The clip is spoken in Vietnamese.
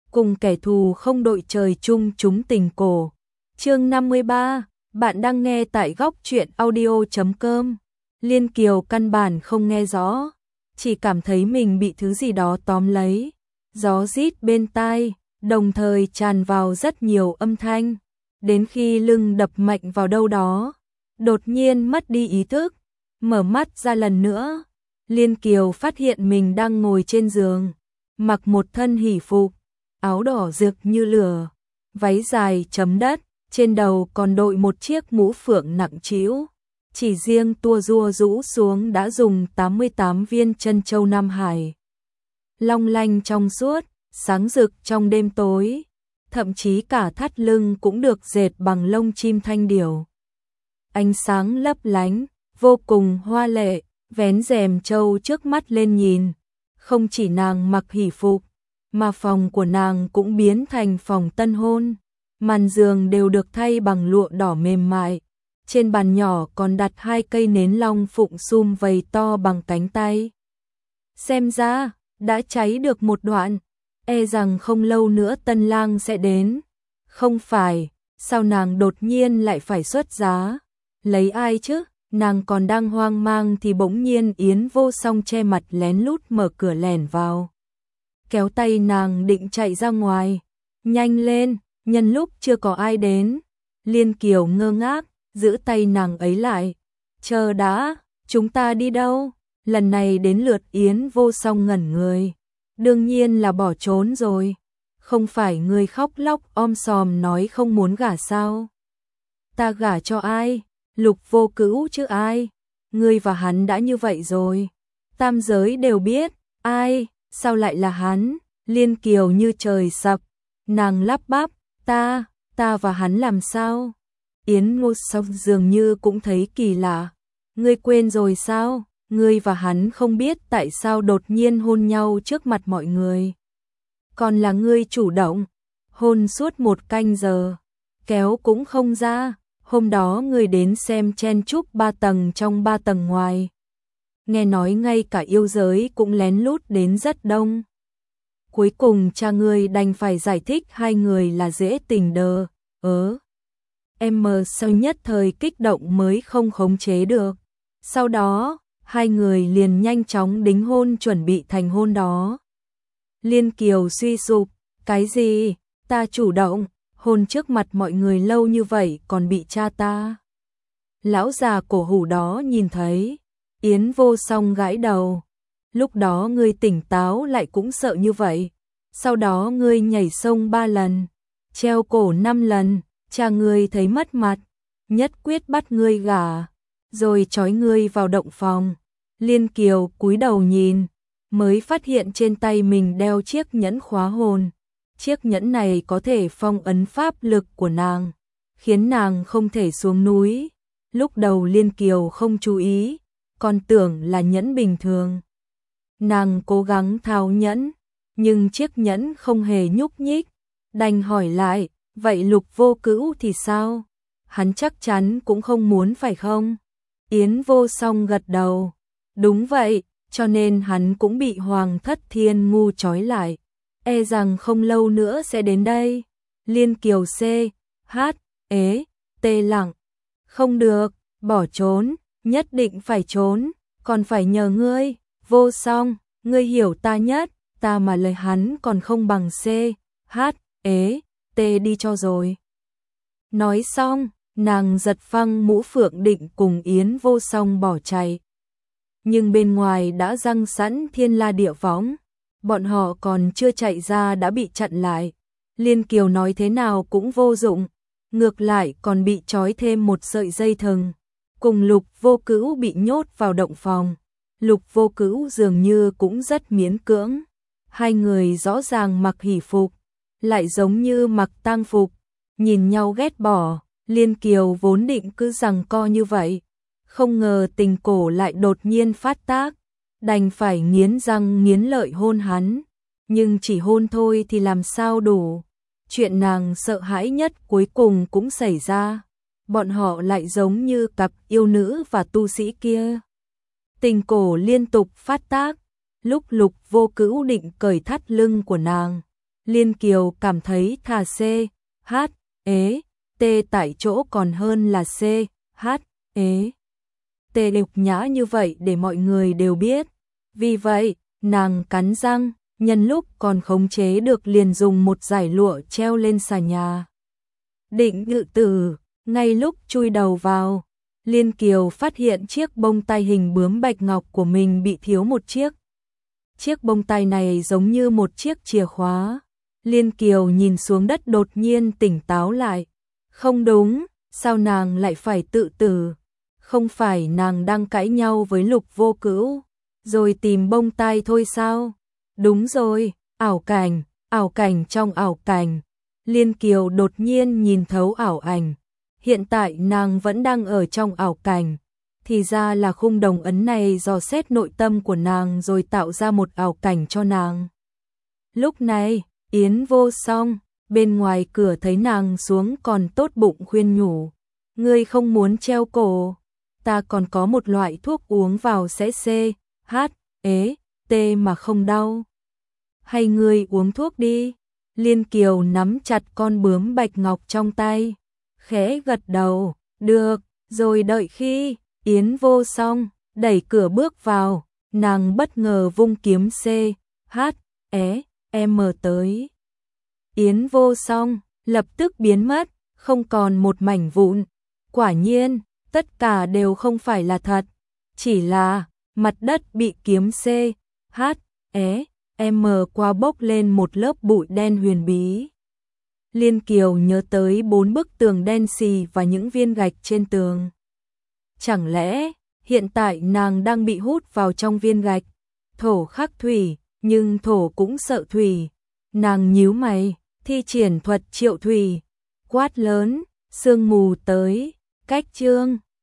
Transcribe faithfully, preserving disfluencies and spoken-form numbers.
cùng kẻ thù không đội trời chung chúng tình cổ. Chương năm mươi ba, bạn đang nghe tại góc truyện audio chấm com. Liên Kiều căn bản không nghe rõ, chỉ cảm thấy mình bị thứ gì đó tóm lấy. Gió rít bên tai, đồng thời tràn vào rất nhiều âm thanh, đến khi lưng đập mạnh vào đâu đó, đột nhiên mất đi ý thức, mở mắt ra lần nữa. Liên Kiều phát hiện mình đang ngồi trên giường, mặc một thân hỷ phục, áo đỏ rực như lửa, váy dài chấm đất, trên đầu còn đội một chiếc mũ phượng nặng trĩu. Chỉ riêng tua rua rũ xuống đã dùng tám mươi tám viên chân châu Nam Hải. Long lanh trong suốt, sáng rực trong đêm tối, thậm chí cả thắt lưng cũng được dệt bằng lông chim thanh điểu. Ánh sáng lấp lánh, vô cùng hoa lệ, vén rèm châu trước mắt lên nhìn. Không chỉ nàng mặc hỷ phục, mà phòng của nàng cũng biến thành phòng tân hôn. Màn giường đều được thay bằng lụa đỏ mềm mại. Trên bàn nhỏ còn đặt hai cây nến long phụng sum vầy to bằng cánh tay. Xem ra, đã cháy được một đoạn, e rằng không lâu nữa tân lang sẽ đến. Không phải, sao nàng đột nhiên lại phải xuất giá? Lấy ai chứ? Nàng còn đang hoang mang thì bỗng nhiên Yến Vô Song che mặt lén lút mở cửa lẻn vào. Kéo tay nàng định chạy ra ngoài. Nhanh lên, nhân lúc chưa có ai đến. Liên Kiều ngơ ngác, giữ tay nàng ấy lại. Chờ đã, chúng ta đi đâu? Lần này đến lượt Yến Vô Song ngẩn người. Đương nhiên là bỏ trốn rồi. Không phải người khóc lóc om sòm nói không muốn gả sao? Ta gả cho ai? Lục Vô Cữu chứ ai? Ngươi và hắn đã như vậy rồi. Tam giới đều biết. Ai? Sao lại là hắn? Liên Kiều như trời sập. Nàng lắp bắp. Ta, ta và hắn làm sao? Yến Vô Song dường như cũng thấy kỳ lạ. Ngươi quên rồi sao? Ngươi và hắn không biết tại sao đột nhiên hôn nhau trước mặt mọi người. Còn là ngươi chủ động. Hôn suốt một canh giờ. Kéo cũng không ra. Hôm đó ngươi đến xem chen chúc ba tầng trong ba tầng ngoài. Nghe nói ngay cả yêu giới cũng lén lút đến rất đông. Cuối cùng cha ngươi đành phải giải thích hai người là dễ tình đờ. Ớ. Em mờ sau nhất thời kích động mới không khống chế được. Sau đó, hai người liền nhanh chóng đính hôn chuẩn bị thành hôn đó. Liên Kiều suy sụp. Cái gì? Ta chủ động. Hôn trước mặt mọi người lâu như vậy còn bị cha ta. Lão già cổ hủ đó nhìn thấy. Yến Vô Song gãi đầu. Lúc đó ngươi tỉnh táo lại cũng sợ như vậy. Sau đó ngươi nhảy sông ba lần. Treo cổ năm lần. Cha ngươi thấy mất mặt. Nhất quyết bắt ngươi gả. Rồi trói ngươi vào động phòng. Liên Kiều cúi đầu nhìn. Mới phát hiện trên tay mình đeo chiếc nhẫn khóa hồn. Chiếc nhẫn này có thể phong ấn pháp lực của nàng, khiến nàng không thể xuống núi. Lúc đầu Liên Kiều không chú ý, còn tưởng là nhẫn bình thường. Nàng cố gắng tháo nhẫn, nhưng chiếc nhẫn không hề nhúc nhích. Đành hỏi lại, vậy Lục Vô Cữu thì sao? Hắn chắc chắn cũng không muốn phải không? Yến Vô Song gật đầu. Đúng vậy, cho nên hắn cũng bị Hoàng Thất Thiên Ngu trói lại. E rằng không lâu nữa sẽ đến đây. Liên Kiều C, H, ế, tê lặng. Không được, bỏ trốn, nhất định phải trốn, còn phải nhờ ngươi. Vô Song, ngươi hiểu ta nhất, ta mà lời hắn còn không bằng C, H, ế, tê đi cho rồi. Nói xong, nàng giật phăng mũ phượng định cùng Yến Vô Song bỏ chạy. Nhưng bên ngoài đã răng sẵn thiên la địa võng. Bọn họ còn chưa chạy ra đã bị chặn lại. Liên Kiều nói thế nào cũng vô dụng. Ngược lại còn bị trói thêm một sợi dây thừng. Cùng Lục Vô Cữu bị nhốt vào động phòng. Lục Vô Cữu dường như cũng rất miễn cưỡng. Hai người rõ ràng mặc hỷ phục, lại giống như mặc tang phục. Nhìn nhau ghét bỏ. Liên Kiều vốn định cứ giằng co như vậy. Không ngờ tình cổ lại đột nhiên phát tác. Đành phải nghiến răng nghiến lợi hôn hắn. Nhưng chỉ hôn thôi thì làm sao đủ. Chuyện nàng sợ hãi nhất cuối cùng cũng xảy ra. Bọn họ lại giống như cặp yêu nữ và tu sĩ kia. Tình cổ liên tục phát tác. Lúc Lục Vô Cữu định cởi thắt lưng của nàng, Liên Kiều cảm thấy thà C, H, ế, T tại chỗ còn hơn là C, H, ế. T nhục nhã như vậy để mọi người đều biết. Vì vậy, nàng cắn răng, nhân lúc còn khống chế được liền dùng một dải lụa treo lên xà nhà. Định ngự tử, ngay lúc chui đầu vào, Liên Kiều phát hiện chiếc bông tai hình bướm bạch ngọc của mình bị thiếu một chiếc. Chiếc bông tai này giống như một chiếc chìa khóa. Liên Kiều nhìn xuống đất đột nhiên tỉnh táo lại. Không đúng, sao nàng lại phải tự tử? Không phải nàng đang cãi nhau với Lục Vô Cữu, rồi tìm bông tai thôi sao? Đúng rồi, ảo cảnh, ảo cảnh trong ảo cảnh. Liên Kiều đột nhiên nhìn thấu ảo ảnh. Hiện tại nàng vẫn đang ở trong ảo cảnh. Thì ra là khung đồng ấn này dò xét nội tâm của nàng rồi tạo ra một ảo cảnh cho nàng. Lúc này, Yến Vô Song, bên ngoài cửa thấy nàng xuống còn tốt bụng khuyên nhủ. Ngươi không muốn treo cổ, ta còn có một loại thuốc uống vào sẽ C, H, ế, T mà không đau. Hay ngươi uống thuốc đi. Liên Kiều nắm chặt con bướm bạch ngọc trong tay, khẽ gật đầu, được, rồi đợi khi Yến Vô Song đẩy cửa bước vào, nàng bất ngờ vung kiếm C, H, E, M tới. Yến Vô Song lập tức biến mất, không còn một mảnh vụn. Quả nhiên, tất cả đều không phải là thật, chỉ là mặt đất bị kiếm C, H, E, M qua bốc lên một lớp bụi đen huyền bí. Liên Kiều nhớ tới bốn bức tường đen xì và những viên gạch trên tường. Chẳng lẽ hiện tại nàng đang bị hút vào trong viên gạch? Thổ khắc thủy, nhưng thổ cũng sợ thủy. Nàng nhíu mày, thi triển thuật triệu thủy, quát lớn, sương mù tới, cách chương.